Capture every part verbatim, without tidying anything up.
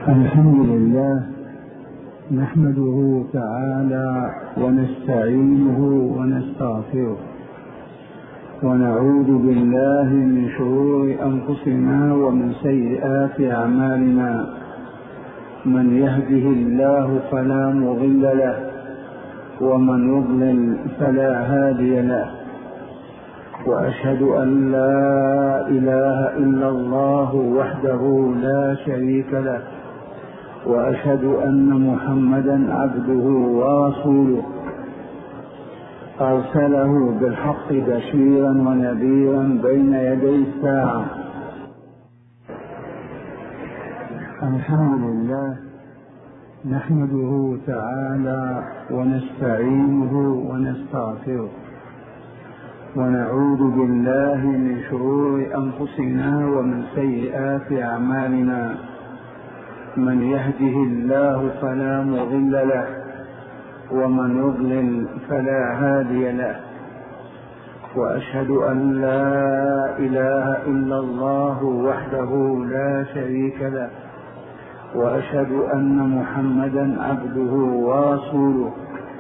الحمد لله نحمده تعالى ونستعينه ونستغفره ونعوذ بالله من شرور أنفسنا ومن سيئات أعمالنا. من يهده الله فلا مضل له ومن يضلل فلا هادي له، وأشهد أن لا إله إلا الله وحده لا شريك له، وأشهد أن محمدا عبده ورسوله أرسله بالحق بشيرا ونذيرا بين يدي الساعة. الحمد لله نحمده تعالى ونستعينه ونستغفره ونعوذ بالله من شرور أنفسنا ومن سيئات أعمالنا. من يهده الله فلا مضل له ومن يضلل فلا هادي له، وأشهد أن لا إله إلا الله وحده لا شريك له، وأشهد أن محمدا عبده ورسوله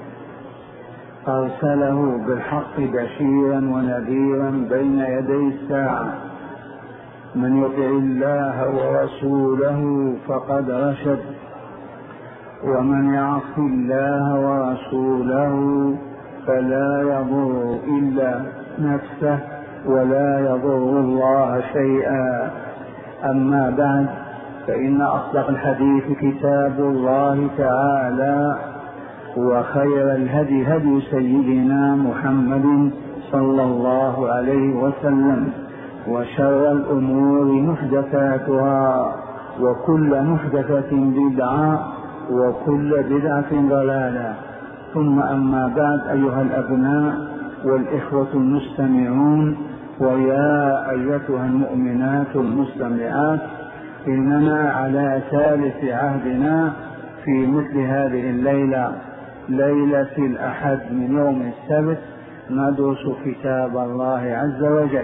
أرسله بالحق بشيرا ونذيرا بين يدي الساعة. من يطع الله ورسوله فقد رشد، ومن يعص الله ورسوله فلا يضر إلا نفسه ولا يضر الله شيئا. أما بعد، فإن أصدق الحديث كتاب الله تعالى، وخير الهدي هدي سيدنا محمد صلى الله عليه وسلم، وشر الأمور محدثاتها، وكل محدثة بدعة، وكل بدعة ضلالة. ثم أما بعد، أيها الأبناء والإخوة المستمعون، ويا أيتها المؤمنات المستمعات، إننا على ثالث عهدنا في مثل هذه الليلة، ليلة الأحد من يوم السبت، ندرس كتاب الله عز وجل،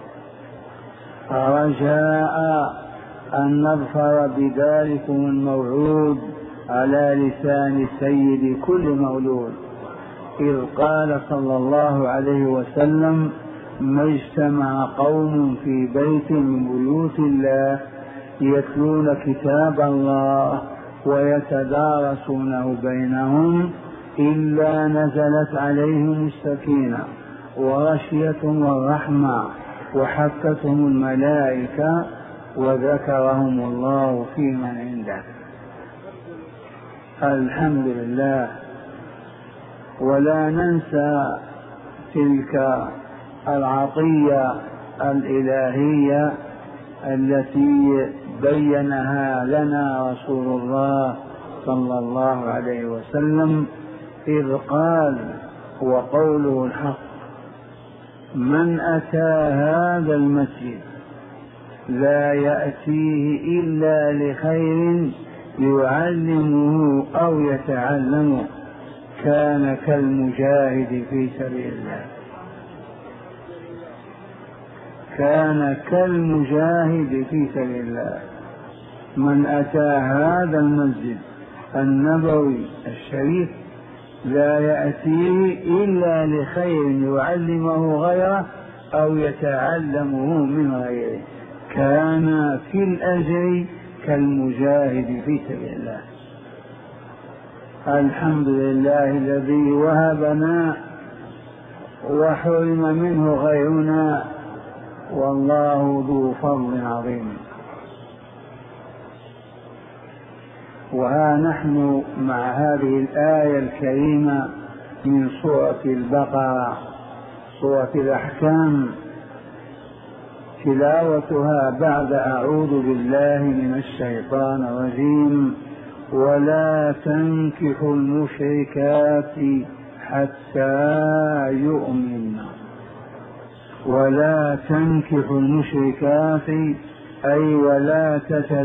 رجاء أن نظفر بذلكم الموعود على لسان سيد كل مولود، إذ قال صلى الله عليه وسلم: ما اجتمع قوم في بيت من بيوت الله يتلون كتاب الله ويتدارسونه بينهم إلا نزلت عليهم السكينة وغشيتهم الرحمة وحفتهم الملائكة وذكرهم الله في من عنده. الحمد لله. ولا ننسى تلك العطية الإلهية التي بينها لنا رسول الله صلى الله عليه وسلم، إذ قال وقوله الحق: من أتى هذا المسجد لا يأتيه إلا لخير يعلمه أو يتعلمه كان كالمجاهد في سبيل الله كان كالمجاهد في سبيل الله. من أتى هذا المسجد النبوي الشريف لا يأتيه إلا لخير يعلمه غيره أو يتعلمه من غيره كان في الأجر كالمجاهد في سبيل الله. الحمد لله الذي وهبنا وحرم منه غيرنا، والله ذو فضل عظيم. وها نحن مع هذه الآية الكريمة من سورة البقرة، سورة الأحكام، تلاوتها بعد أعوذ بالله من الشيطان الرجيم: ولا تنكحوا المشركات حتى يؤمن. ولا تنكحوا المشركات أي ولا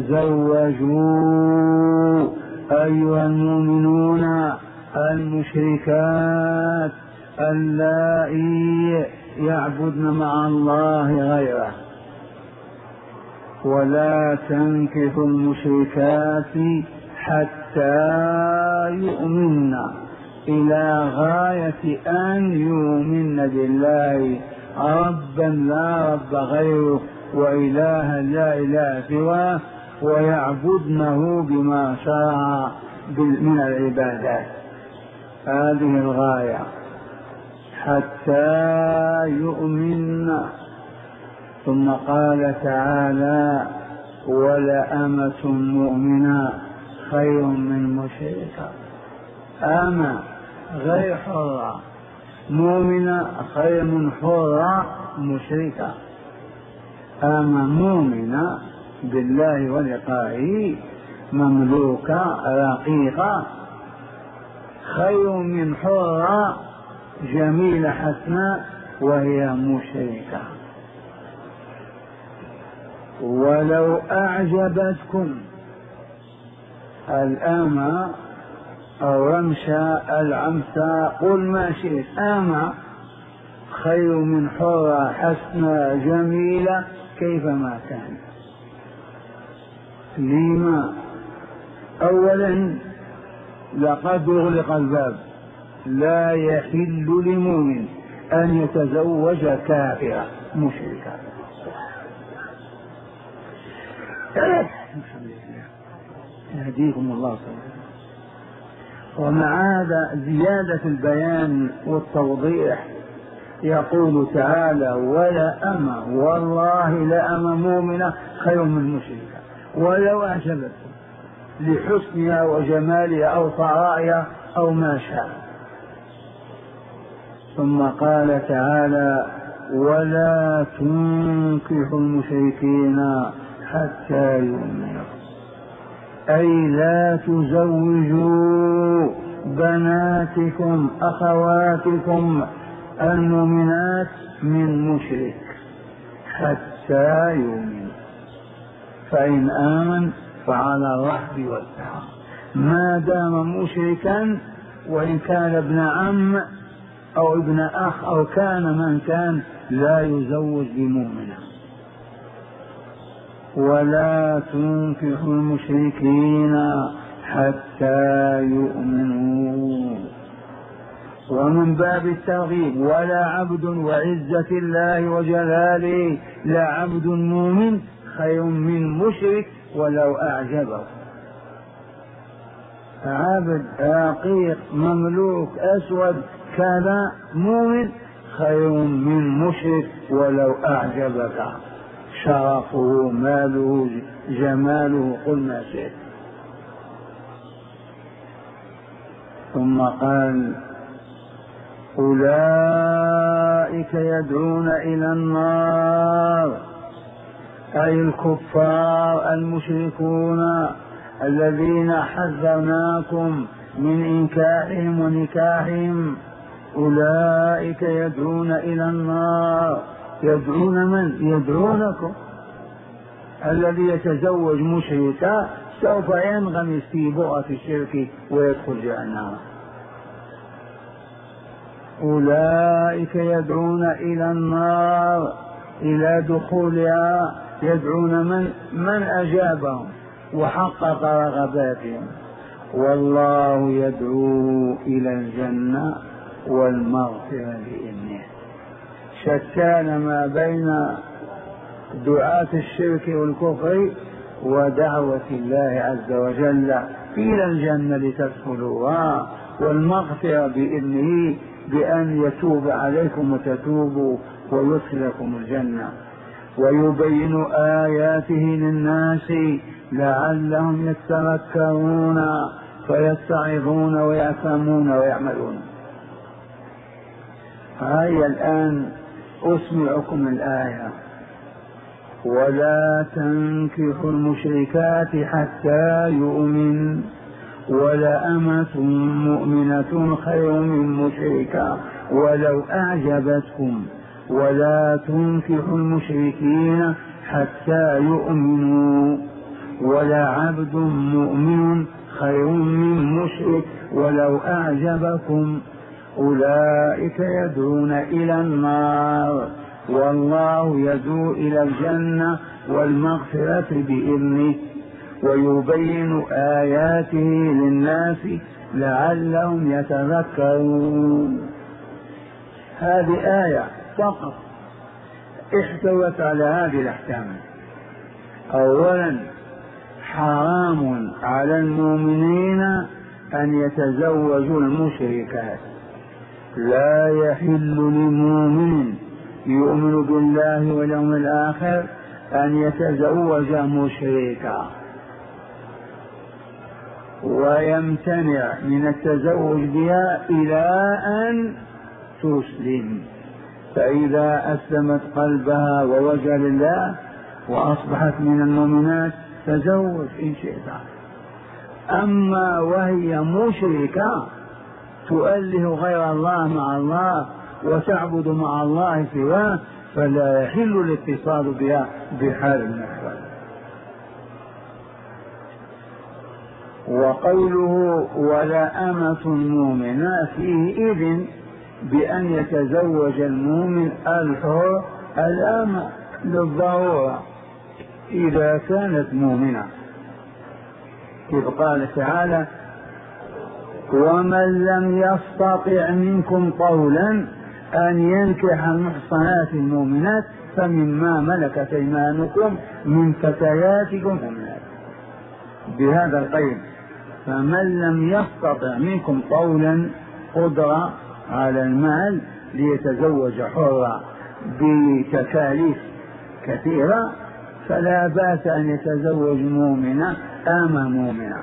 تتزوجوا أيها المؤمنون المشركات اللائي يعبدن مع الله غيره. ولا تنكحوا المشركات حتى يؤمن إلى غاية أن يؤمن بالله ربا لا رب غيره وإلها لا إله سواه ويعبدنه بما شرع من العبادات. هذه الغاية حتى يؤمن. ثم قال تعالى ولأمة مؤمنة خير من مشركة. أمة غير حرة، مؤمنة خير من حرة مشركة. أمة مؤمنة بالله ولقائه مملوكة رقيقة خير من حرة جميلة حسناء وهي مشركة. ولو أعجبتكم الأمة أو رمشة العمسة قل ما شئت، أمة خير من حرة حسنة جميلة كيفما كان. لما؟ أولا لقد أغلق الباب، لا يحل لمؤمن أن يتزوج كافرة مشركة. يهديكم الله صلى. ومع هذا زيادة البيان والتوضيح يقول تعالى ولا أمة والله لا أمة مؤمنة خير من مشركة ولو أعجبتكم لحسنها وجمالها أو طرائها أو ما شاء. ثم قال تعالى ولا تنكحوا المشركين حتى يؤمنوا، أي لا تزوجوا بناتكم أخواتكم المؤمنات من مشرك حتى يؤمنوا، فإن آمن فعلى الرحب والسعة، ما دام مشركا وإن كان ابن عم أو ابن أخ أو كان من كان لا يزوج بمؤمنة. ولا تنكحوا المشركين حتى يؤمنوا. ومن باب الترغيب ولا عبد وعزة الله وجلاله لا عبد مؤمن خير من مشرك ولو أعجبه. عبد رقيق مملوك أسود كذا مؤمن خير من مشرك ولو أعجبك شرفه ماله جماله قل ما شئت. ثم قال أولئك يدعون إلى النار، أي الكفار المشركون الذين حذرناكم من إنكاحهم ونكاحهم. أولئك يدعون إلى النار. يدعون من؟ يدعونكم. الذي يتزوج مشركا سوف ينغمس في بؤرة الشرك ويدخل جهنم. أولئك يدعون إلى النار، إلى دخولها يدعون من؟ من أجابهم وحقق رغباتهم. والله يدعو إلى الجنة والمغفرة بإذنه. شتان ما بين دعاة الشرك والكفر ودعوة الله عز وجل إلى الجنة لتدخلوها والمغفرة بإذنه بأن يتوب عليكم وتتوبوا ويدخلكم الجنة ويبين آياته للناس لعلهم يتذكرون فيتعظون ويفهمون ويعملون. هيا الآن أسمعكم الآية ولا تنكحوا المشركات حتى يؤمن ولأمة مؤمنة خير من مشركة ولو أعجبتكم ولا تنكحوا المشركين حتى يؤمنوا ولعبد مؤمن خير من مشرك ولو أعجبكم. أولئك يدعون إلى النار، والله يدعو إلى الجنة والمغفرة بإذنه ويبين آياته للناس لعلهم يتذكرون. هذه آية فقط احتوت على هذه الأحكام. أولا حرام على المؤمنين أن يتزوجوا المشركات، لا يحل لمؤمن يؤمن بالله واليوم الآخر أن يتزوج مشركا، ويمتنع من التزوج بها إلى أن تسلم، فإذا أسلمت قلبها ووجه لله وأصبحت من المؤمنات تزوج إن شئت. أما وهي مشركة تؤله غير الله مع الله وتعبد مع الله سواه فلا يحل الاتصال بها بحال من الأحوال. وقوله ولا أمة مؤمنة فيه إذن بأن يتزوج المؤمن الحر الأمة للضرورة إذا كانت مؤمنة، كيف قال تعالى ومن لم يستطع منكم طولا أن ينكح المحصنات المؤمنات فمما ملكت أيمانكم من فتياتكم المؤمنات، بهذا القيد فمن لم يستطع منكم طولا قدرة على المال ليتزوج حرة بتكاليف كثيرة فلا بأس أن يتزوج مؤمنة أمة مؤمنة.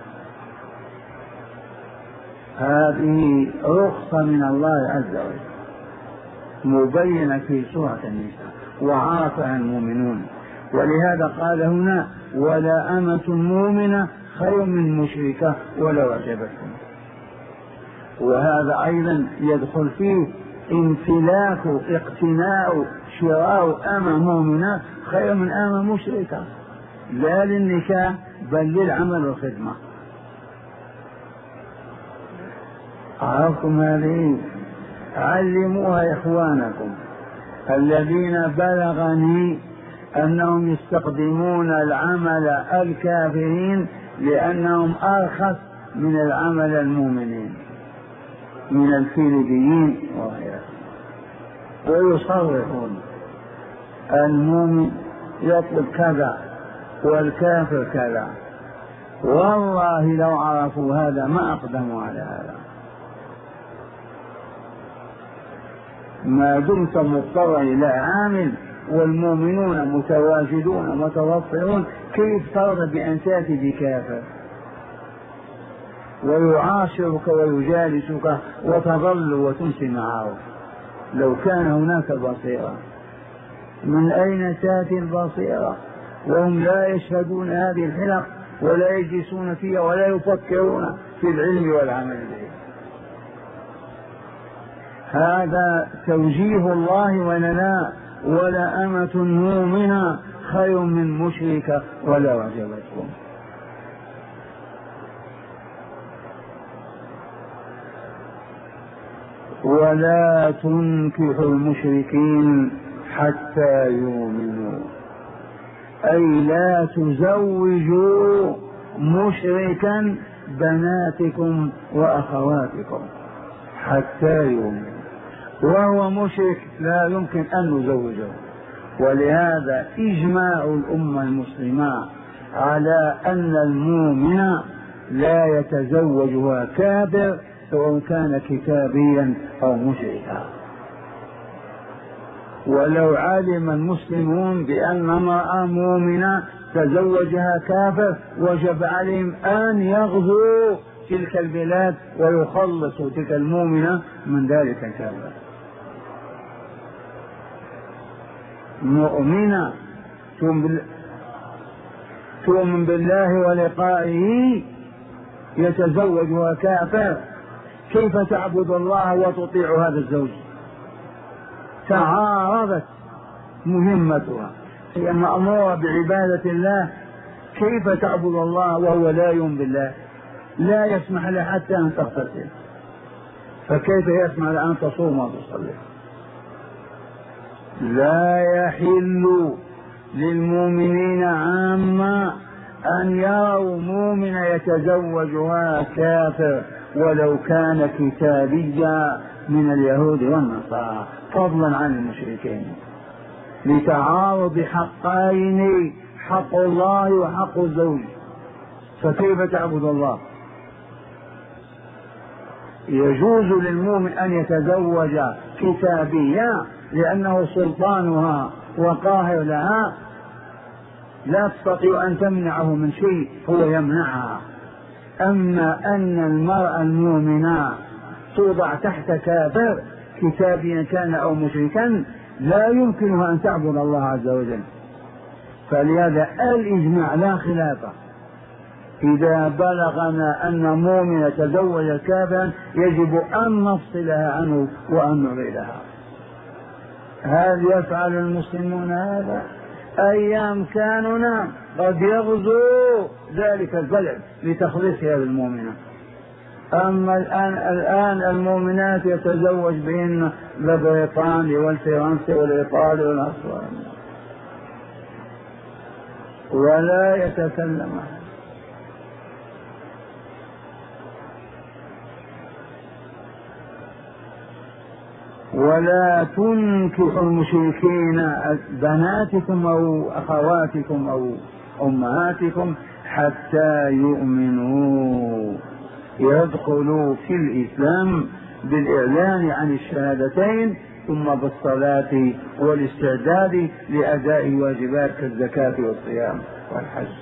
هذه رخصة من الله عز وجل مبينة في سورة النساء وعرفها المؤمنون، ولهذا قال هنا ولا أمة مؤمنة خير من مشركة ولو أعجبتكم. وهذا أيضا يدخل فيه امتلاك اقتناء شراء أمة مؤمنة خير من أمة مشركة، لا للنكاح بل للعمل والخدمة. عرفتم هذه؟ علموها إخوانكم الذين بلغني أنهم يستخدمون العمل الكافرين لأنهم أرخص من العمل المؤمنين من الفيلبيين وغيرهم، ويصرفون المؤمن يطلب كذا والكافر كذا. والله لو عرفوا هذا ما أقدموا على هذا. ما دمت مضطرا إلى عامل والمؤمنون متواجدون متوفرون كيف ترضى بأن تأتي بكافر ويعاشرك ويجالسك وتظل وتمشي معه؟ لو كان هناك بصيرة. من أين تأتي البصيرة وهم لا يشهدون هذه الحلق ولا يجلسون فيها ولا يفكرون في العلم والعمل به؟ هذا توجيه الله ولنا ولا أمة مؤمنة خير من مشركة ولو أعجبتكم. ولا تنكحوا المشركين حتى يؤمنوا، أي لا تزوجوا مشركا بناتكم وأخواتكم حتى يؤمنوا، وهو مشرك لا يمكن أن نزوجه. ولهذا إجماع الأمة المسلمة على أن المؤمن لا يتزوجها كافر سواء كان كتابيا أو مشركا. ولو علم المسلمون بأن امرأة مؤمنة تزوجها كافر وجب عليهم أن يغزوا تلك البلاد ويخلصوا تلك المؤمنة من ذلك الكافر. مؤمنة تؤمن بالله ولقائه يتزوجها كافر، كيف تعبد الله وتطيع هذا الزوج؟ تعارضت مهمتها، هي مأمورة بعبادة الله، كيف تعبد الله وهو لا يؤمن بالله؟ لا يسمح لها حتى أن تغتسل، فكيف يسمح لها أن تصوم وتصلي؟ لا يحل للمؤمنين عامة أن يروا مؤمن يتزوجها كافر ولو كان كتابيا من اليهود والنصارى، فضلا عن المشركين، لتعارض حقين، حق الله وحق الزوج. فكيف تعبد الله؟ يجوز للمؤمن أن يتزوج كتابيا لأنه سلطانها وقاهر لها، لا تستطيع أن تمنعه من شيء، هو يمنعها. أما أن المرأة المؤمنة توضع تحت كافر كتابيا كان أو مشركا لا يمكنها أن تعبد الله عز وجل. فلهذا الإجماع لا خلافه، إذا بلغنا أن مؤمنة تزوج كافرا يجب أن نفصلها عنه وأن نعيدها. هل يفعل المسلمون هذا؟ أيام كانوا قد يغزو ذلك البلد لتخليصها بالمؤمنة. أما الآن الآن المؤمنات يتزوج بهن البريطاني والفرنسي والإيطالي والأسباني ولا يتكلم. ولا تنكحوا المشركين بناتكم أو أخواتكم أو أمهاتكم حتى يؤمنوا، يدخلوا في الإسلام بالإعلان عن الشهادتين ثم بالصلاة والاستعداد لأداء الواجبات كالزكاة والصيام والحج.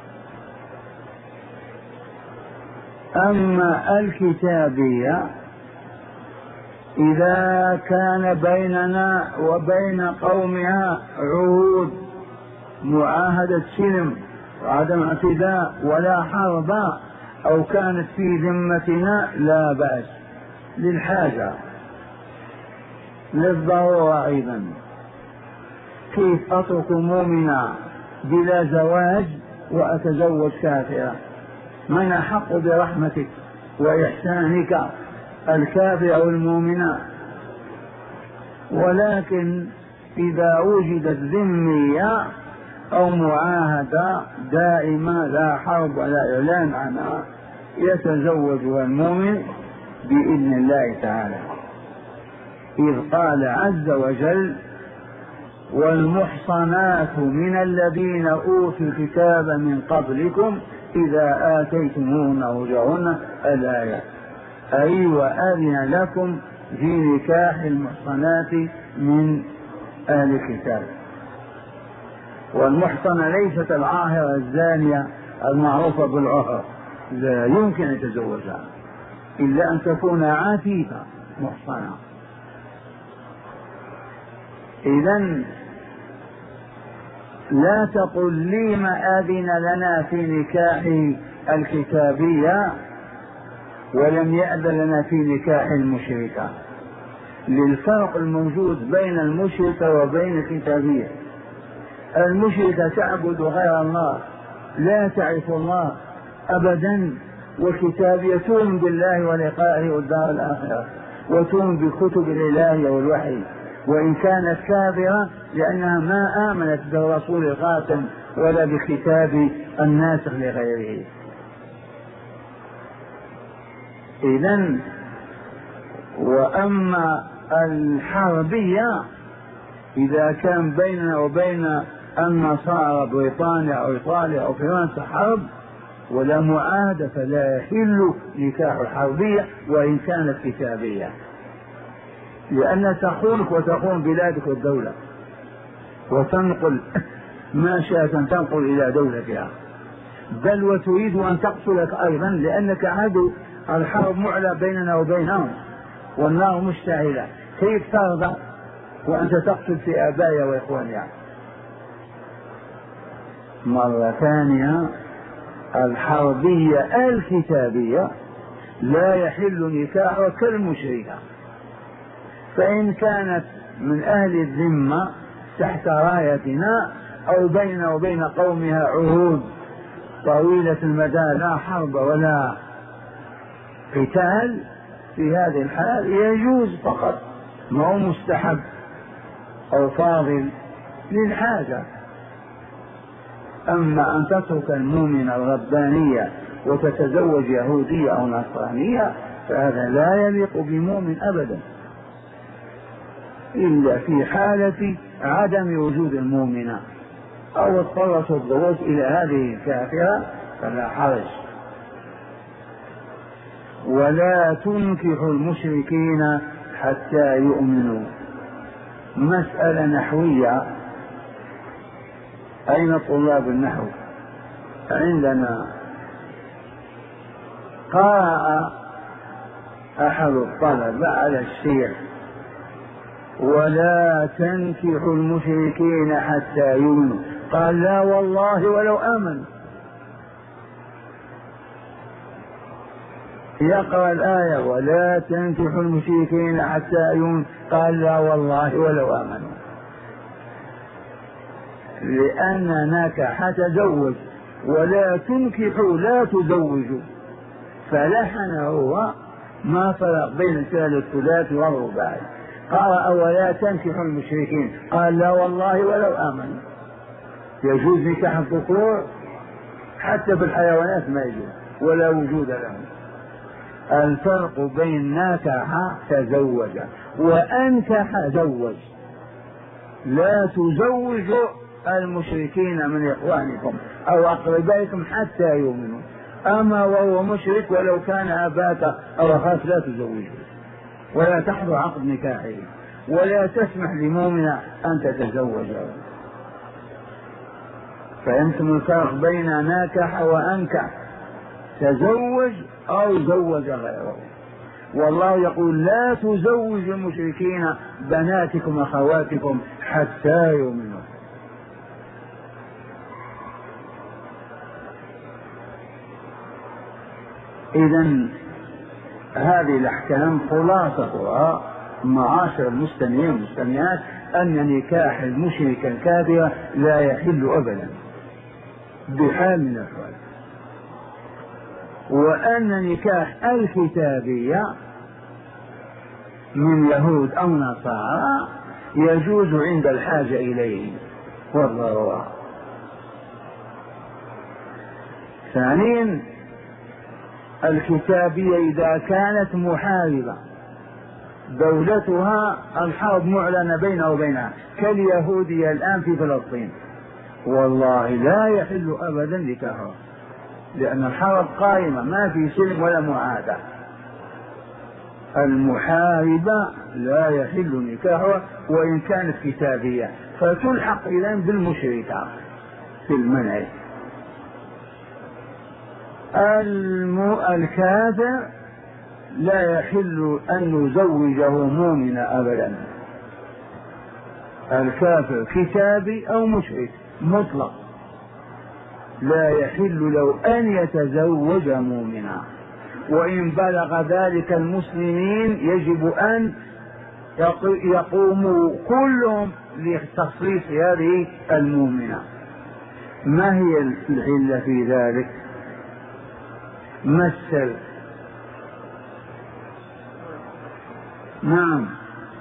أما الكتابية إذا كان بيننا وبين قومها عهود، معاهدة سلم وعدم اعتداء ولا حرب، أو كانت في ذمتنا لا بأس للحاجة للضرورة. أيضا كيف أترك مؤمنا بلا زواج وأتزوج كافرة؟ من أحق برحمتك وإحسانك، الكافر أو المؤمنة؟ ولكن إذا وجدت ذمية أو معاهدة دائمة لا حرب ولا إعلان عنها يتزوجها المؤمن بإذن الله تعالى، إذ قال عز وجل: والمحصنات من الذين أوتوا الكتاب من قبلكم إذا آتيتموهن أجورهن، الآية، أي وأذن لكم في نكاح المحصنات من أهل الكتاب. والمحصنة ليست العاهرة الزانية المعروفة بالعهر، لا يمكن أن يتزوجها إلا أن تكون عفيفة محصنة. إذن لا تقل لي ما أذن لنا في نكاح الكتابية ولم يأذن لنا في نكاح المشركة، للفرق الموجود بين المشركة وبين الكتابية. المشركة تعبد غير الله، لا تعرف الله أبدا، والكتابية تؤمن بالله ولقائه والدار الآخرة وتؤمن بكتب الإله والوحي، وإن كانت كافرة لأنها ما آمنت بالرسول الخاتم ولا بكتاب الناسخ لغيره. إذن وأما الحربية إذا كان بيننا وبين النصارى بريطانيا أو إيطاليا أو فرنسا حرب ولا معاهدة فلا يحل نكاح الحربية وإن كانت كتابية، لأن تخونك وتخون بلادك والدولة وتنقل ما شاءت أن تنقل إلى دولتها، بل وتريد أن تقتلك أيضا لأنك عدو. الحرب معلى بيننا وبينهم والنار مشتعلة، كيف ترضى وأنت تقتل في آبائها وإخوانها؟ مرة ثانية الحربية الكتابية لا يحل نكاحها كالمشركة، فإن كانت من أهل الذمة تحت رايتنا أو بيننا وبين قومها عهود طويلة المدى لا حرب ولا قتال، في هذه الحال يجوز فقط، ما هو مستحب. أو فاضل للحاجة. أما أن تترك المؤمن الربانية وتتزوج يهودية أو نصرانية فهذا لا يليق بمؤمن أبدا، إلا في حالة عدم وجود المؤمنة أو اضطرت الظروف إلى هذه الكافرة فلا حرج. ولا تنكحوا المشركين حتى يؤمنوا. مسألة نحوية. أين طلاب النحو؟ عندنا قرأ أحد الطلبة على الشيخ ولا تنكحوا المشركين حتى يؤمنوا، قال لا والله ولو آمنوا. يقرأ الآية ولا تنكحوا المشركين حتى يؤمنوا، قال لا والله ولو آمنوا، لأن نكح تزوج ولا تنكحوا لا تزوجوا، فلحن هو ما فرق بين الفعل الثلاثي والرباعي. قرأ ولا تنكحوا المشركين، قال لا والله ولو آمنوا. يجوز نكاح الذكور حتى بالحيوانات ما يجوز ولا وجود لهم. الفرق بين نكح تزوج وأنكح زوج. لا تزوجوا المشركين من إخوانكم أو أقربائكم حتى يؤمنوا، أما وهو مشرك ولو كان أباك أو أخاك لا تزوجه ولا تحضر عقد نكاحه ولا تسمح لمؤمنة أن تتزوجه. فهمتم الفرق بين نكح وأنكح؟ تزوج أو زوج غيره. والله يقول لا تزوج المشركين بناتكم أخواتكم حتى يؤمنوا. إذن هذه الأحكام خلاصتها معاشر المستمعين والمستمعات أن نكاح المشرك الكافر لا يحل أبدا بحال من الأحوال، وأن نكاح الكتابية من يهود أو نصارى يجوز عند الحاجة إليه والضرورة. ثانيا الكتابية إذا كانت محاربة دولتها الحرب معلنة بينها وبينها كاليهودية الآن في فلسطين، والله لا يحل أبدا نكاحها، لأن الحرب قائمة ما في سلم ولا معاهدة. المحاربة لا يحل نكاحها وإن كانت كتابية، فتلحق إذن بالمشركة في المنع. الكافر لا يحل أن نزوجه مؤمنا أبدا. الكافر كتابي أو مشرك مطلق لا يحل له أن يتزوج مؤمنا، وإن بلغ ذلك المسلمين يجب أن يقوموا كلهم لتخليص هذه المؤمنة. ما هي العلة في ذلك؟ مثل. نعم.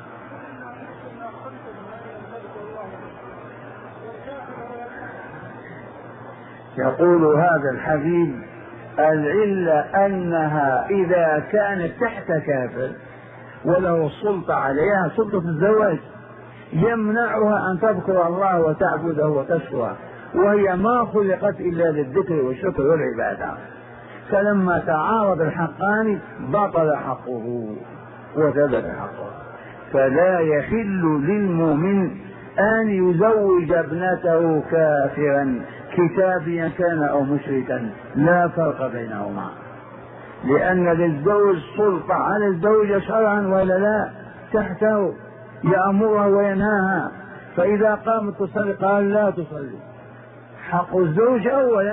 يقول هذا الحبيب العلة أنها إذا كانت تحت كافر وله السلطة عليها سلطة الزواج يمنعها أن تذكر الله وتعبده وتشكره، وهي ما خلقت إلا للذكر والشكر والعبادة، فلما تعارض الحقان بطل حقه وثبت حقه. فلا يحل للمؤمن أن يزوج ابنته كافرا كتابيا كان أو مشركا، لا فرق بينهما، لأن للزوج سلطة على الزوجة شرعا ولا لا، تحته يأمرها وينهاها، فإذا قامت تصلي قال لا تصلي، حق الزوج أولا.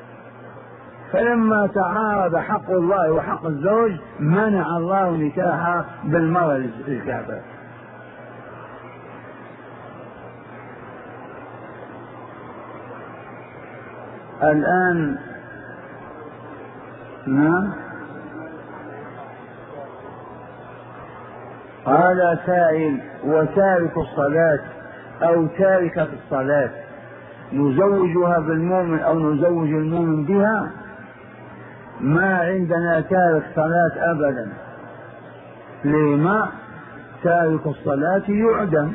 فلما تعارض حق الله وحق الزوج منع الله نكاحها بالمرأة الكافر. الآن نعم. قال سائل وتارك الصلاة أو تاركة الصلاة نزوجها بالمؤمن أو نزوج المؤمن بها؟ ما عندنا تارك صلاة أبدا. لما؟ تارك الصلاة يعدم،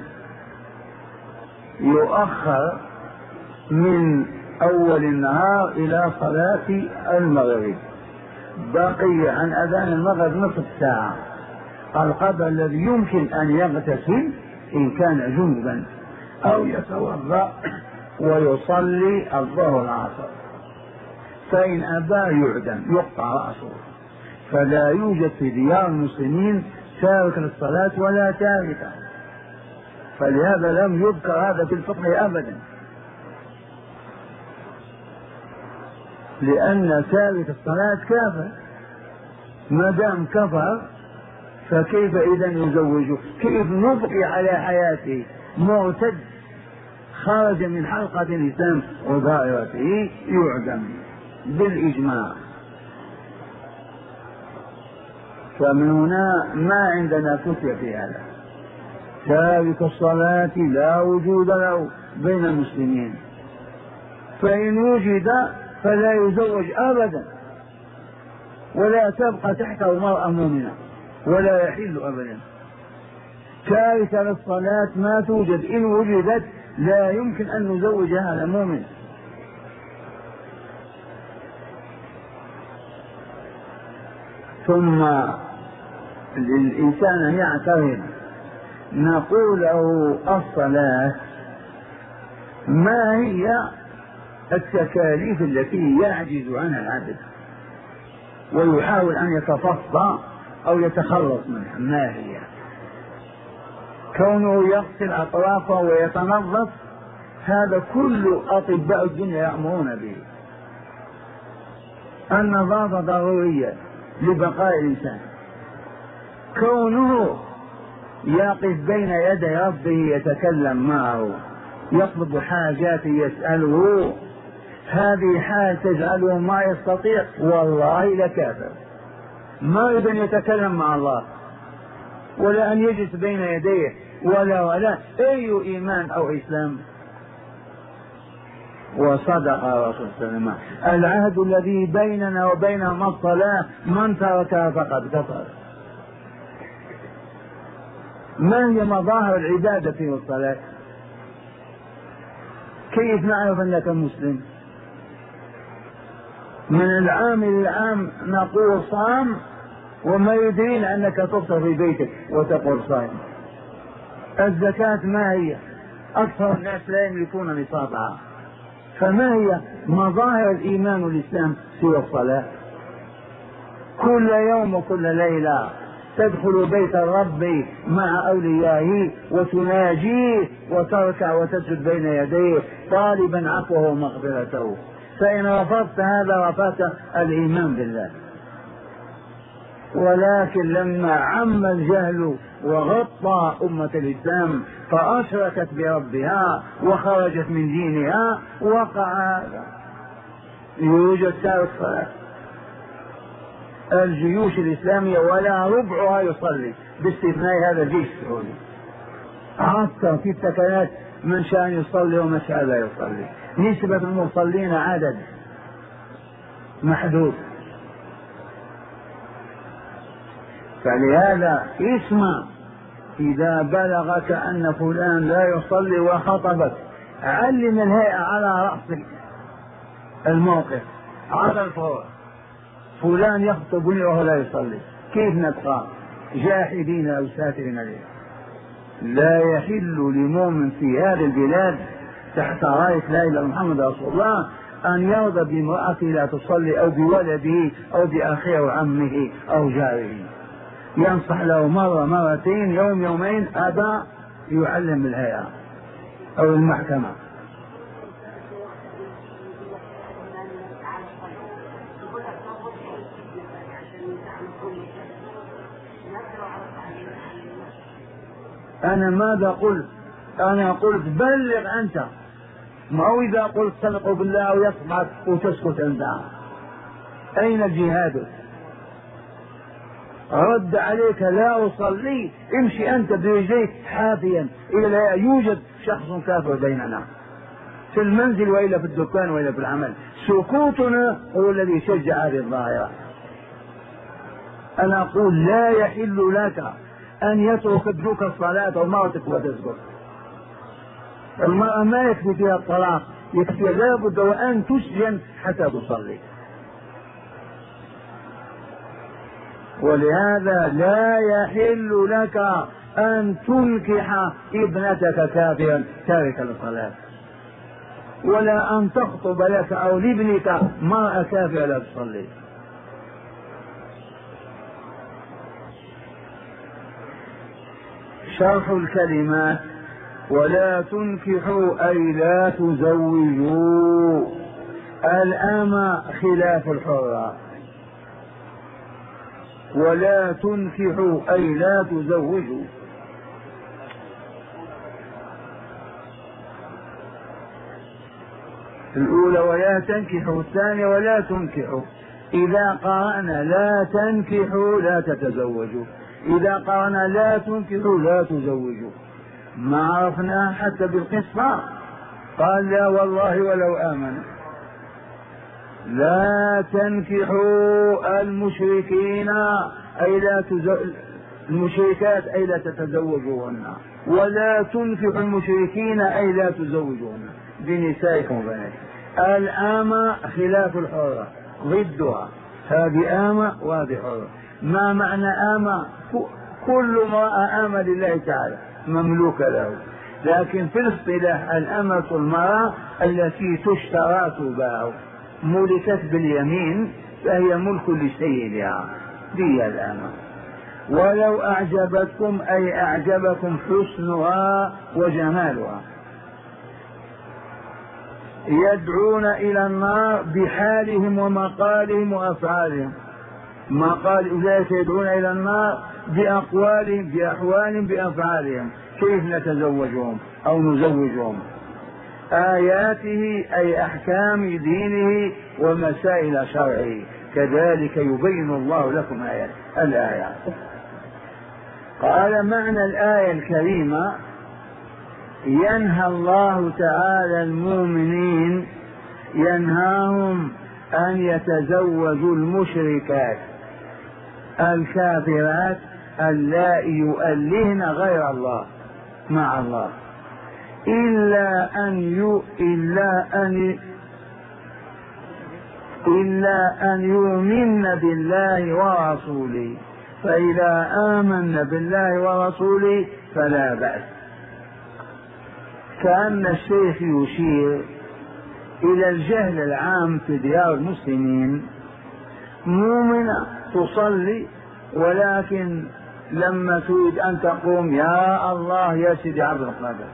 يؤخر من أول النهار إلى صلاة المغرب، بقي عن أذان المغرب نصف ساعة، القدر الذي يمكن أن يغتسل إن كان جنبا أو يتوضأ ويصلي الظهر والعصر، فإن أبى يعدم يقطع رأسه. فلا يوجد في ديار المسلمين تارك للصلاة ولا تاركة، فلهذا لم يذكر هذا في الفقه أبدا، لأن تارك الصلاة كافر. ما دام كفر فكيف إذا يزوجه؟ كيف نبقي على حياته مرتد خرج من حلقة الإسلام ودائرته؟ يعدم بالإجماع. فمن هنا ما عندنا فتية في هذا. تارك الصلاة لا وجود له بين المسلمين، فإن وجد فلا يزوج أبدا، ولا تبقى تحته المرأة مؤمنة، ولا يحل أبدا. تاركة للصلاة ما توجد، إن وجدت لا يمكن أن نزوجها على مؤمن. ثم الإنسان يعترض، نقول له الصلاة ما هي التكاليف التي يعجز عنها العبد ويحاول أن يتصفى أو يتخلص منها؟ ما هي؟ كونه يغسل أطرافه ويتنظف، هذا كل أطباء الدنيا يأمرون به. النظافة ضرورية لبقاء الإنسان. كونه يقف بين يدي ربه يتكلم معه، يطلب حاجاته يسأله، هذه حال تجعله ما يستطيع والله لكافر. ما يريد أن يتكلم مع الله ولا أن يجلس بين يديه ولا ولا أي إيمان أو إسلام. وصدق الرسول صلى الله عليه وسلم: العهد الذي بيننا وبينهم الصلاة، من تركها فقد كفر. ما هي مظاهر العبادة في الصلاة؟ كيف نعرف أنك مسلم؟ من العام إلى العام نقول صام وما يدرين أنك تفطر في بيتك وتقول صائم. الزكاة ما هي؟ أكثر الناس لا يملكون نصابها. فما هي مظاهر الإيمان والإسلام سوى الصلاة؟ كل يوم وكل ليلة تدخل بيت الرب مع أوليائه وتناجيه وتركع وتسجد بين يديه طالبا عفوه ومغفرته. فإن رفضت هذا رفضت الإيمان بالله. ولكن لما عم الجهل وغطى أمة الإسلام فأشركت بربها وخرجت من دينها، وقع هذا. يوجد تارك صلاة. الجيوش الإسلامية ولا ربعها يصلي باستثناء هذا الجيش السعودي. عسكر في التكنات من شاء يصلي ومن شاء لا يصلي. نسبة المصلين عدد محدود. فلهذا اسمع، إذا بلغك أن فلان لا يصلي وخطبك، علم الهيئة على رأس الموقف على الفور: فلان يخطبني وهو لا يصلي. كيف نبقى جاحدين أو ساترين عليه؟ لا يحل لمؤمن في هذه البلاد تحت راية لا إله إلا محمد رسول الله أن يرضى بامرأته لا تصلي أو بولده أو بأخيه أو عمه أو جاره. ينصح له مرة مرتين يوم يومين، أبى يعلم الهيئة أو المحكمة. أنا ماذا قلت؟ أنا قلت بلغ أنت، ما هو إذا قلت صدقوا بالله ويصمت وتسكت أنت. أين الجهاد؟ رد عليك لا أصلي، امشي أنت برجليك حافيا إلى لا يوجد شخص كافر بيننا في المنزل وإلا في الدكان وإلا في العمل. سكوتنا هو الذي يشجع هذه الظاهرة. أنا أقول لا يحل لك أن يترك ابنك الصلاة أو مرتك وتسكت. المرأة ما يكفي فيها الطلاق، يكفي لابد وأن تسجن حتى تصلي. ولهذا لا يحل لك أن تنكح ابنتك كافرا تاركا للصلاة، ولا أن تخطب لك أو لابنك مرأة كافرة لا تصلي. شرح الكلمات: ولا تنكحوا أي لا تزوجوا الأمة خلاف الحرة. ولا تنكحوا أي لا تزوجوا. الأولى ولا تنكحوا، الثانية ولا تنكحوا. إذا قرأنا لا تنكحوا لا تتزوجوا، إذا قرأنا لا تنكحوا لا تزوجوا. ما عرفنا حتى بالقصة. قال لا والله ولو آمنوا. لا تنكحوا المشركين أي لا تزو... المشركات أي لا تتزوجوهن، ولا تنكحوا المشركين أي لا تزوجوهن بنسائكم وبناتكم. الآمة خلاف الحرة ضدها، هذه آمة وهذه حرة. ما معنى آمة؟ كل امرأة آمة لله تعالى مملوكة له، لكن في الاصطلاح الأمة المرأة التي تشترى تباع، ملكت باليمين فهي ملك لسيدها، دي الآمة. ولو أعجبتكم أي أعجبكم حسنها وجمالها. يدعون إلى النار بحالهم ومقالهم وأفعالهم. مقال أولئك يدعون إلى النار بأقوالهم بأحوالهم بأفعالهم. كيف نتزوجهم أو نزوجهم؟ آياته أي أحكام دينه ومسائل شرعه، كذلك يبين الله لكم آيات الآيات. قال معنى الآية الكريمة: ينهى الله تعالى المؤمنين، ينهاهم أن يتزوجوا المشركات الكافرات اللائي يؤلهن غير الله مع الله، إلا أن يو إلا أن إلا أن يؤمن بالله ورسوله، فإذا آمن بالله ورسوله فلا بأس. كأن الشيخ يشير إلى الجهل العام في ديار المسلمين. مؤمنة تصلي، ولكن لما تريد أن تقوم يا الله يا سيدي عبد القادر،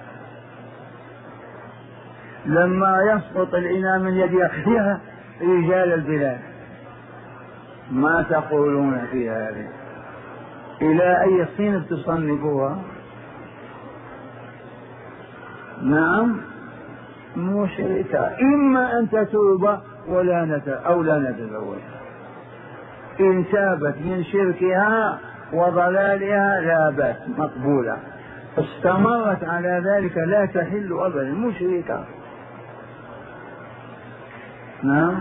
لما يسقط الإناء من يدها يا رجال البلاد. ما تقولون في هذه؟ إلى أي صين تصنفوها؟ نعم مشركة. إما أن تتوب ولا نت... أو لا نتزوج. إن تابت من شركها وضلالها لا بأس مقبولة، استمرت على ذلك لا تحل أبدا، مشركة. نعم.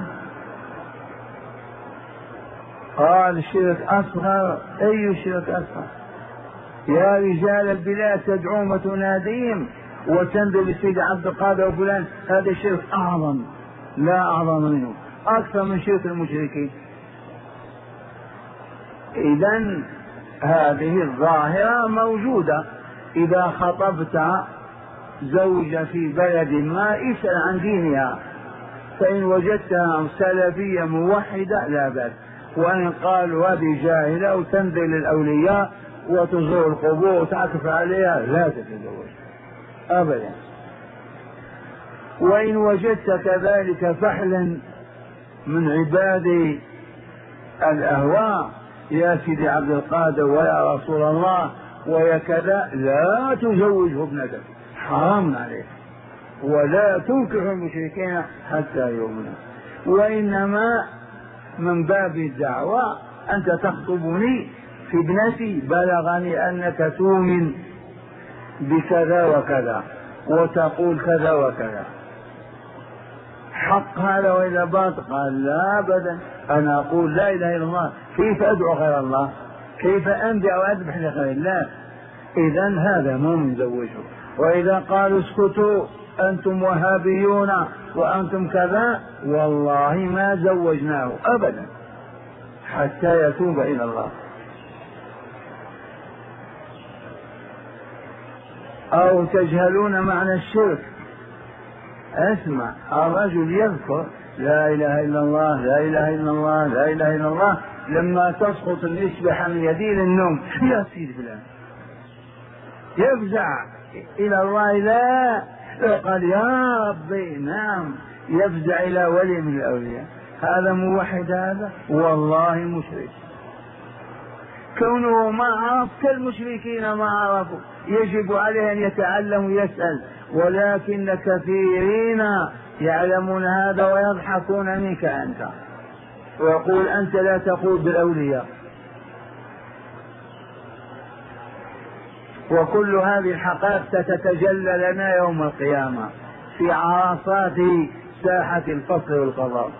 قال شرك أصغر. أي شرك أصغر؟ يا رجال البلاد تدعون وتناديهم وتنزل السيد عبد القادر وفلان، هذا شرك أعظم لا أعظم منه، أكثر من شرك المشركين. إذن هذه الظاهرة موجودة. إذا خطبت زوجة في بلد ما اسأل عن دينها، فإن وجدتها سلفية موحدة لا بأس، وإن قالوا هذه جاهلة وتنزل الأولياء وتزور القبور وتعكف عليها لا تتزوج أبدا. وإن وجدت كذلك فحلا من عباد الأهواء يا سيدي عبد القادر ويا رسول الله ويا كذا، لا تزوجه ابنتك، حرام عليك. ولا تنكح المشركين حتى يؤمنوا. وإنما من باب الدعوة أنت تخطبني في ابنتي بلغني أنك تؤمن بكذا وكذا وتقول كذا وكذا، حق هذا وإذا باطل؟ قال لا أبدا، أنا أقول لا إله إلا الله، كيف أدعو غير الله؟ كيف أنبع وأذبح لغير الله؟ إذن هذا مو من زوجه. وإذا قالوا اسكتوا أنتم وهابيون وأنتم كذا، والله ما زوجناه أبدا حتى يتوب إلى الله. أو تجهلون معنى الشرك. اسمع، الرجل يذكر لا إله إلا الله لا إله إلا الله لا إله إلا الله، لما تسقط الإصبع من يدين النوم يا سيدي فلان يفزع إلى الله، لا قال يا ربي نعم، يفزع إلى ولي من الأولياء. هذا موحد؟ هذا والله مشرك. كونه ما عرف كالمشركين ما عرفوا، يجب عليه أن يتعلم ويسأل، ولكن كثيرين يعلمون هذا ويضحكون منك أنت، ويقول أنت لا تقول بالأولياء. وكل هذه الحقائق ستتجلى لنا يوم القيامة في عرصات ساحة الفصل والقضاء.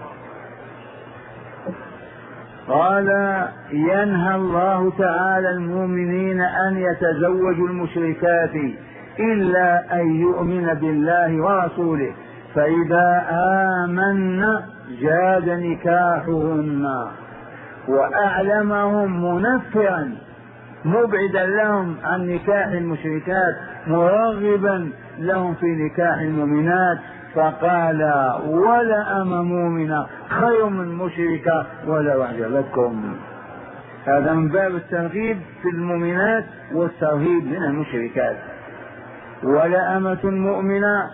قال ينهى الله تعالى المؤمنين أن يتزوجوا المشركات إلا أن يؤمن بالله ورسوله، فإذا آمن جاز نكاحهن، وأعلمهم منفرا مبعدا لهم عن نكاح المشركات مرغبا لهم في نكاح المؤمنات، فقال ولا أم مؤمنة خير من مشركة ولو أعجبتكم. هذا من باب الترغيب في المؤمنات والترهيب من المشركات. ولا أمة مؤمنة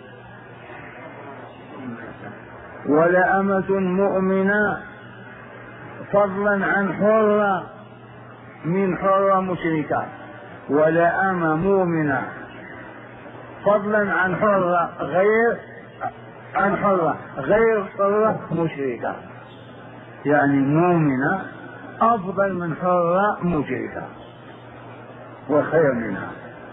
ولا أمة مؤمنة فضلا عن حرة من حرة مشركة، ولا أمة مؤمنة فضلا عن حرة غير عن حرة غير حرة مشركة، يعني مؤمنة أفضل من حرة مشركة وخير منها.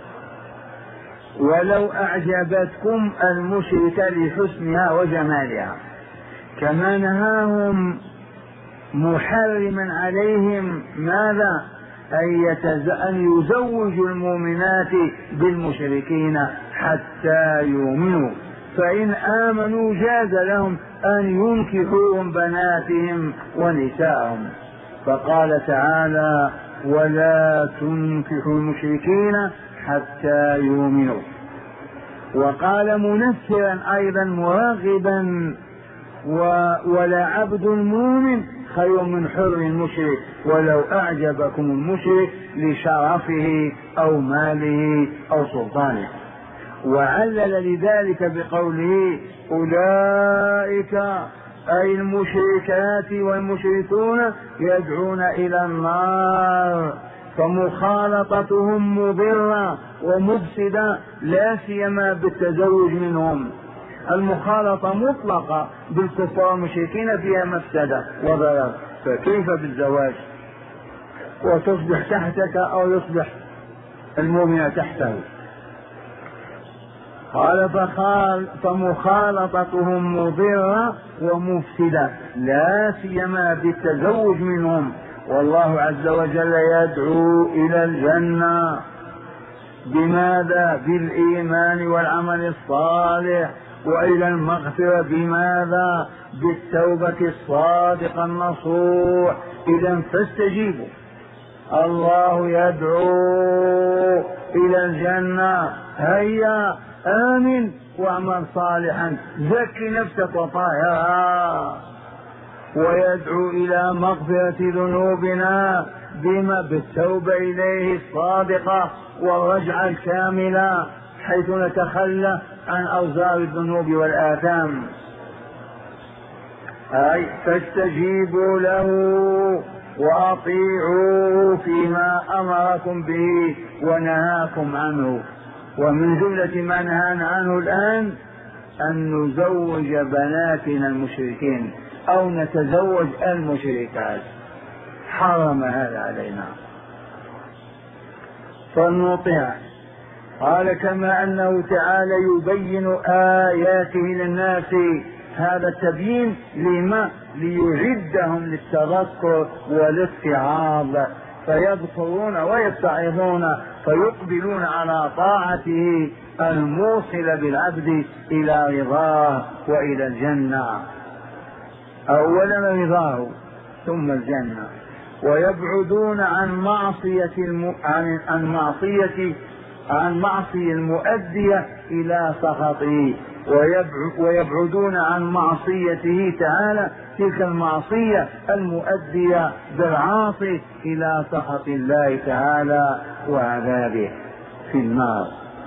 ولو أعجبتكم المشركة لحسنها وجمالها، كما نهاهم محرما عليهم ماذا؟ أن يزوجوا المؤمنات بالمشركين حتى يؤمنوا، فإن آمنوا جاز لهم أن ينكحوهم بناتهم ونساءهم. فقال تعالى ولا تنكحوا المشركين حتى يؤمنوا. وقال منفرا أيضا مراغبا ولا عبد مؤمن خير من حر مشرك ولو أعجبكم المشرك لشرفه أو ماله أو سلطانه. وعلل لذلك بقوله أولئك أي المشركات والمشركون يدعون إلى النار، فمخالطتهم مضرة ومفسدة لا سيما بالتزوج منهم. المخالطة مطلقة بالكفار والمشركين فيها مفسدة وضرر، فكيف بالزواج وتصبح تحتك أو يصبح المؤمن تحته؟ قال فخال فمخالطتهم مضرة ومفسدة لا سيما بالتزوج منهم. والله عز وجل يدعو إلى الجنة بماذا؟ بالإيمان والعمل الصالح، وإلى المغفرة بماذا؟ بالتوبة الصادقة النصوح. إذا فاستجيبوا، الله يدعو إلى الجنة، هيا آمن واعمل صالحا زكي نفسك وطهرها، ويدعو إلى مغفرة ذنوبنا بما؟ بالتوبة إليه الصادقة والرجعة الكاملة حيث نتخلى عن أوزار الذنوب والآثام. أي فاستجيبوا له وأطيعوه فيما أمركم به ونهاكم عنه. ومن جملة ما نهانا عنه الآن أن نزوج بناتنا المشركين أو نتزوج المشركات حرم هذا علينا فلنطيع. قال كما أنه تعالى يبين آياته للناس، هذا التبيين لما؟ ليعدهم للتذكر والاتعاظ فيذكرون ويتعظون فيقبلون على طاعته الموصل بالعبد إلى رضاه وإلى الجنة، أولا رضاه ثم الجنة، ويبعدون عن معصية الم... عن... عن معصية عن معصية المؤدية إلى سخطه، ويبعدون عن معصيته تعالى تلك المعصية المؤدية بالعاصي إلى سخط الله تعالى وعذابه في النار.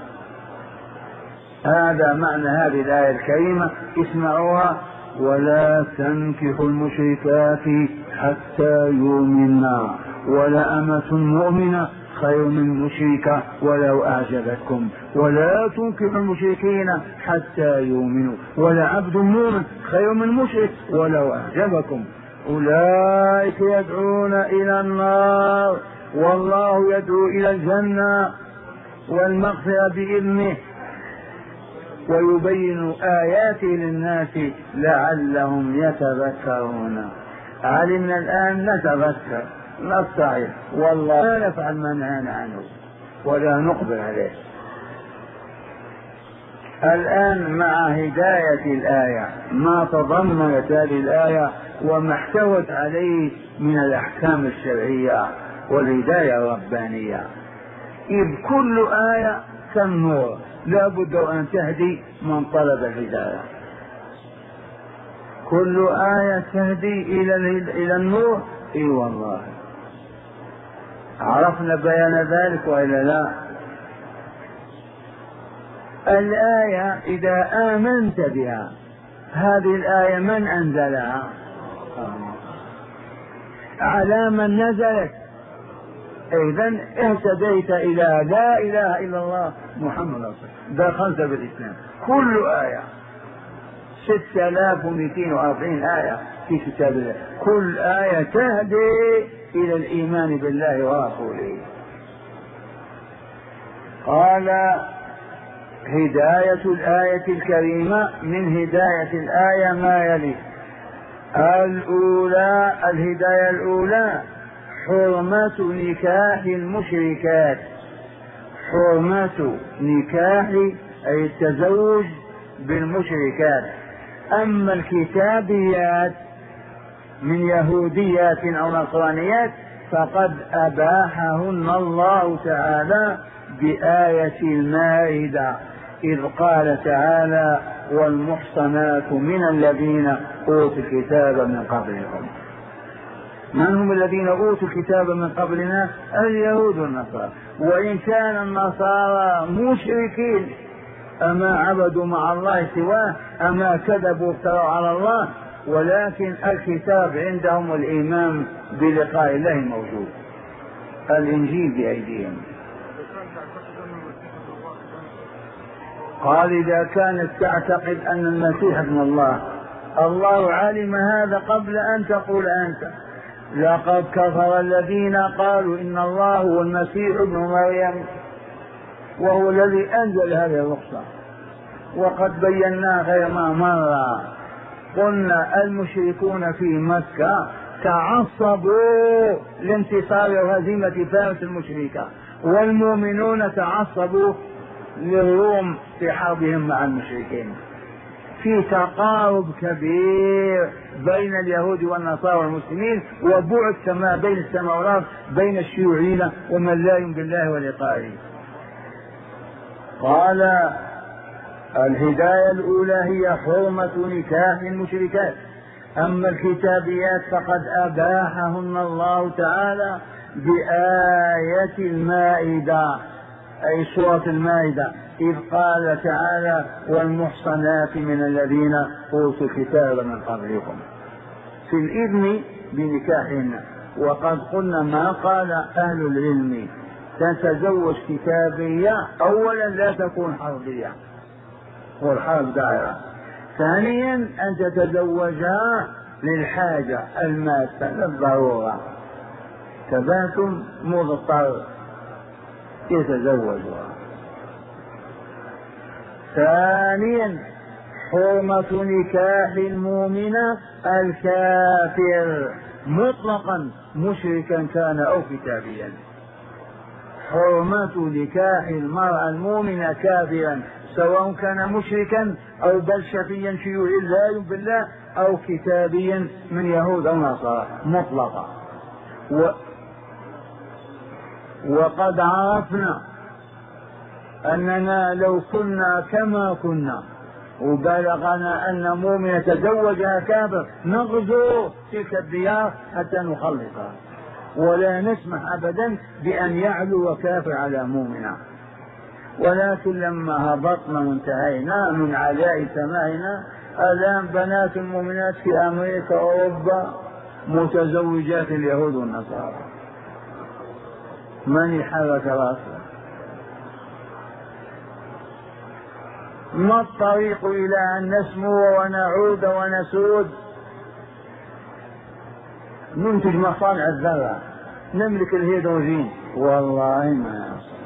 هذا معنى هذه الآية الكريمة، اسمعوها: ولا تنكحوا المشركات حتى يؤمنا ولأمة مؤمنة خير من مشركة ولو أعجبتكم، ولا تنكحوا المشركين حتى يؤمنوا ولعبد مؤمن خير من مشرك ولو أعجبكم، أولئك يدعون إلى النار والله يدعو إلى الجنة والمغفرة بإذنه ويبين آياته للناس لعلهم يتذكرون. علمنا الآن نتذكر نستعيد والله لا نفعل ما نهانا عنه ولا نقبل عليه. الآن مع هداية الآية ما تضمنت هذه الآية وما احتوت عليه من الأحكام الشرعية والهداية الربانية، إذ كل آية كالنور لا بد أن تهدي من طلب الهداية، كل آية تهدي إلى إلى النور. إي والله عرفنا بيان ذلك وإلا لا؟ الآية إذا آمنت بها، هذه الآية من أنزلها؟ على من نزلت؟ إذن اهتديت إلى لا إله إلا الله محمد رسول الله، دخلت بالإسلام. كل آية ستة آلاف ومئتين وأربعين آية في كتاب الله، كل آية تهدي إلى الإيمان بالله ورسوله. قال: هداية الآية الكريمة، من هداية الآية ما يلي: الأولى، الهداية الأولى حرمة نكاح المشركات، حرمة نكاح أي التزوج بالمشركات. أما الكتابيات من يهوديات أو نصرانيات فقد أباحهن الله تعالى بآية المائدة، إذ قال تعالى: والمحصنات من الذين أوتوا الكتاب من قبلكم. من هم الذين أوتوا الكتاب من قبلنا؟ اليهود والنصارى. وإن كان النصارى مشركين، أما عبدوا مع الله سواه، أما كذبوا وافتروا على الله، ولكن الكتاب عندهم والإيمان بلقاء الله موجود، الإنجيل بأيديهم. قال: إذا كانت تعتقد أن المسيح ابن الله، الله علم هذا قبل أن تقول أنت. لقد كفر الذين قالوا إن الله هو المسيح ابن مريم، وهو الذي أنزل هذه الرخصة، وقد بينا غير ما مرة. قلنا المشركون في مكة تعصبوا لانتصار وهزيمة فارس المشركة، والمؤمنون تعصبوا للروم في حربهم مع المشركين. في تقارب كبير بين اليهود والنصارى والمسلمين، وبعد كما بين السماء والأرض بين الشيوعيين ومن لا يؤمن بالله ولقائه. قال: الهداية الأولى هي حرمة نكاح المشركات. أما الكتابيات فقد أباحهن الله تعالى بآية المائدة، أي سورة المائدة، إذ قال تعالى: والمحصنات من الذين أوتوا الكتاب من قبلكم، في الإذن بنكاحهن. وقد قلنا ما قال أهل العلم: تتزوج كتابية، أولا لا تكون حربية والحرب دائرة، ثانيا أن تتزوجها للحاجة الماسة للضرورة، تباتم مضطر يتزوجها. ثانيا حرمة نكاح المؤمنة الكافر مطلقا مشركا كان أو كتابيا. حرمة نكاح المرأة المؤمنة كافرا سواء كان مشركا أو بلشفيا شيوعي لا يؤمن بالله أو كتابيا من يهود أو نصارى مطلقا. و وقد عرفنا أننا لو كنا كما كنا وبلغنا أن مؤمنة تزوجها كافر نغزو تلك الديار حتى نخلصها، ولا نسمح أبدا بأن يعلو كافر على مؤمنة. ولكن لما هبطنا وانتهينا من علاء سمائنا الآن بنات المؤمنات في أمريكا وأوروبا متزوجات اليهود والنصارى. من يحرك راسه؟ ما الطريق إلى أن نسمو ونعود ونسود؟ ننتج مصانع الذرة، نملك الهيدروجين، والله ما يصل.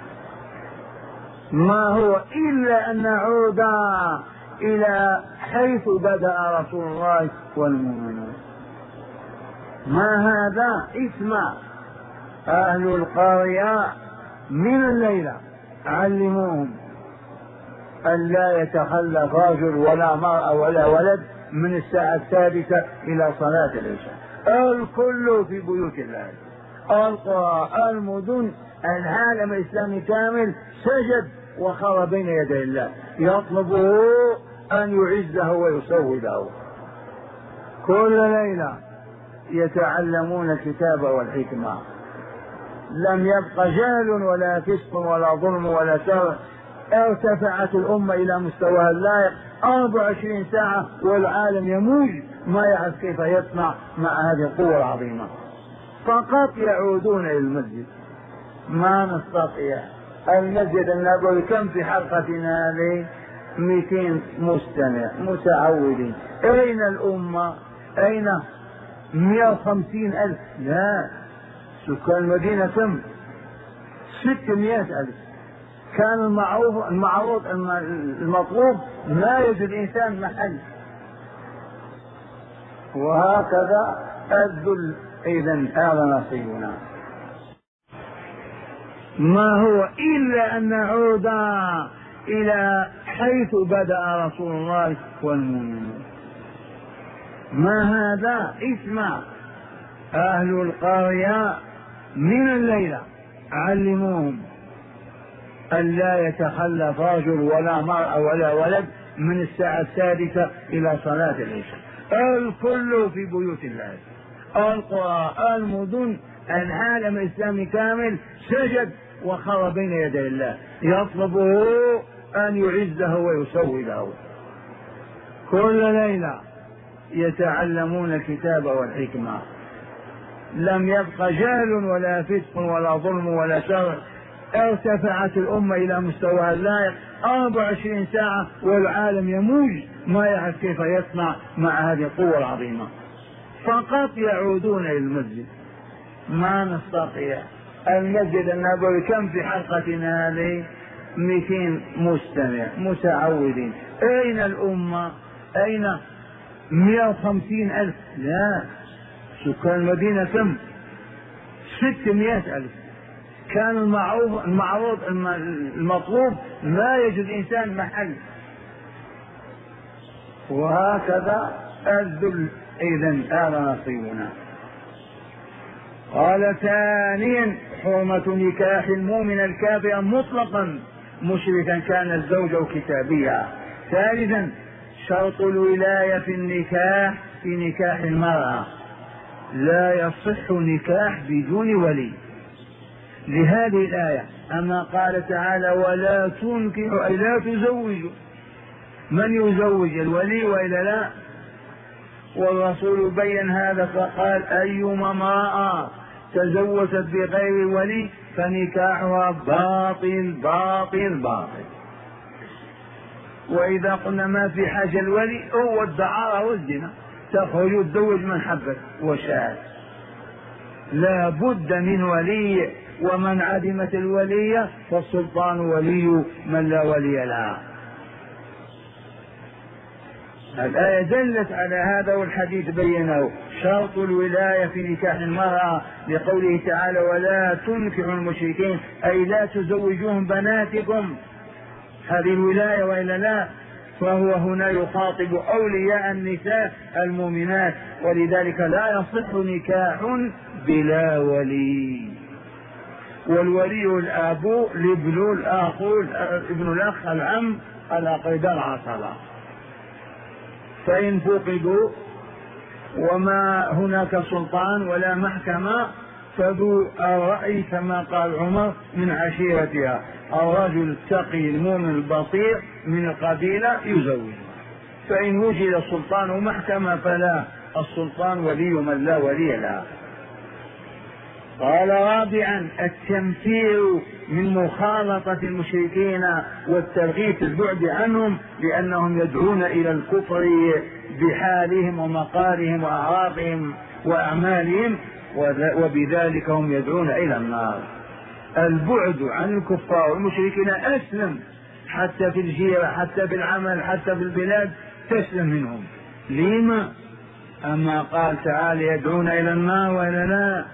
ما هو إلا أن نعود إلى حيث بدأ رسول الله والمؤمنون. ما هذا؟ اسمع، أهل القرية من الليلة علموهم أن لا يتخلف رجل ولا مرأة ولا ولد من الساعة السادسة إلى صلاة العشاء. الكل في بيوت الله، القرى، المدن، العالم الإسلامي كامل سجد وخر بين يدي الله يطلبه أن يعزه ويسوده. كل ليلة يتعلمون الكتاب والحكمة. لم يبق جهل ولا فسق ولا ظلم ولا شر. ارتفعت الأمة إلى مستواها اللائق أربع وعشرين ساعة والعالم يموج ما يعرف كيف يصنع مع هذه القوة العظيمة. فقط يعودون إلى المسجد. ما نستطيع. المسجد النبوي كم في حلقتنا هذه؟ مئتين مستمع متعودين. أين الأمة؟ أين مئة وخمسين ألف؟ لا، سكان المدينة كم؟ ستمائة ألف. كان المعروف المعروض المطلوب لا يجد إنسان محل. وهكذا الذل. إذن هذا نصيبنا. ما هو إلا أن نعود إلى حيث بدأ رسول الله والمؤمنون. ما هذا؟ اسمع، أهل القرية من الليلة علموهم أن لا يتخلف رجل ولا مرأة ولا ولد من الساعة السادسة إلى صلاة العشاء. الكل في بيوت الله، القرى، المدن، العالم الإسلامي كامل سجد وخر بين يدي الله يطلبه أن يعزه ويسوده. كل ليلة يتعلمون الكتاب والحكمة. لم يبق جهل ولا فسق ولا ظلم ولا شر. ارتفعت الأمة إلى مستواها اللائق أربع وعشرين ساعة والعالم يموج ما يعرف كيف يصنع مع هذه القوة العظيمة. فقط يعودون إلى المسجد. ما نستطيع. المسجد النبوي كم في حلقتنا هذه؟ مئتين مستمع متعودين. أين الأمة؟ أين مئة وخمسين ألف؟ لا، سكان المدينة كم؟ ستمائة ألف. كان المعروف المعروض المطلوب لا يجد إنسان محل. وهكذا الذل. إذن هذا نصيبنا. قال ثانيا حرمة نكاح المؤمن الكافر مطلقا مشركا كان الزوج أو كتابيا. ثالثا شرط الولاية في النكاح في نكاح المرأة. لا يصح نكاح بدون ولي لهذه الآية. أما قال تعالى ولا تنكحوا أي لا تزوجوا. من يزوج؟ الولي وإلا لا؟ والرسول بين هذا فقال أيما امرأة تزوجت بغير ولي فنكاحها باطل باطل باطل. وإذا قلنا ما في حاجة الولي هو الدعارة والزنا، تخرج تزوج من حبت وشاءت. لا بد من ولي، ومن عدمت الولي فالسلطان ولي من لا ولي له. الآية دلت على هذا والحديث بينه. شرط الولاية في نكاح المرأة لقوله تعالى ولا تنكحوا المشركين، أي لا تزوجوهم بناتكم، هذه الولاية وإلا لا؟ فهو هنا يخاطب أولياء النساء المؤمنات، ولذلك لا يصح نكاح بلا ولي. والولي الأب، الابن، الأخ، ابن الأخ، العم، الأقرباء، العصبة. فإن فقدوا وما هناك سلطان ولا محكمة فذو الرأي كما قال عمر من عشيرتها، الرجل التقي المؤمن البصير من القبيلة يزوج. فإن وجد سلطان ومحكمة فلا، السلطان ولي من لا ولي له. قال رابعا التنفير من مخالطة المشركين والترغيب في البعد عنهم، لأنهم يدعون إلى الكفر بحالهم ومقالهم وأعراضهم وأعمالهم، وبذلك هم يدعون إلى النار. البعد عن الكفار والمشركين أسلم، حتى في الجيرة، حتى في العمل، حتى في البلاد تسلم منهم. لما؟ أما قال تعالى يدعون إلى النار وإلى لا،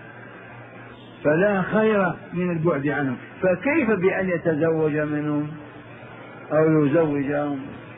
فلا خير من البعد عنهم. فكيف بأن يتزوج منهم أو يزوجهم؟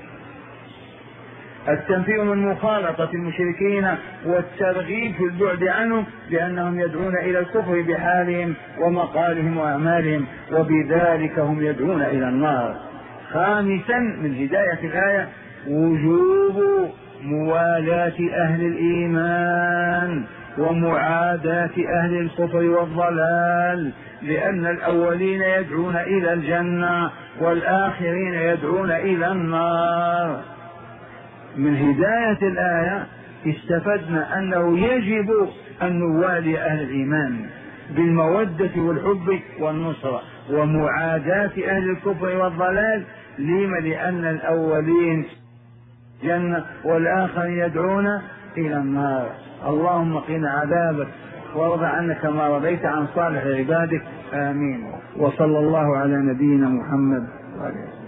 التنفير من مخالطة المشركين والترغيب في البعد عنهم، لأنهم يدعون إلى الكفر بحالهم ومقالهم وأعمالهم، وبذلك هم يدعون إلى النار. خامسا من هداية الآية وجوب موالاة أهل الإيمان ومعاداة أهل الكفر والضلال، لأن الأولين يدعون إلى الجنة والآخرين يدعون إلى النار. من هداية الآية استفدنا أنه يجب أن نوالي أهل الإيمان بالمودة والحب والنصرة، ومعاداة أهل الكفر والضلال. لما؟ لأن الأولين جنة والآخرين يدعون إلى النار. اللهم قنا عذابك وارض عنك كما رضيت عن صالح عبادك، آمين. وصلى الله على نبينا محمد وعلى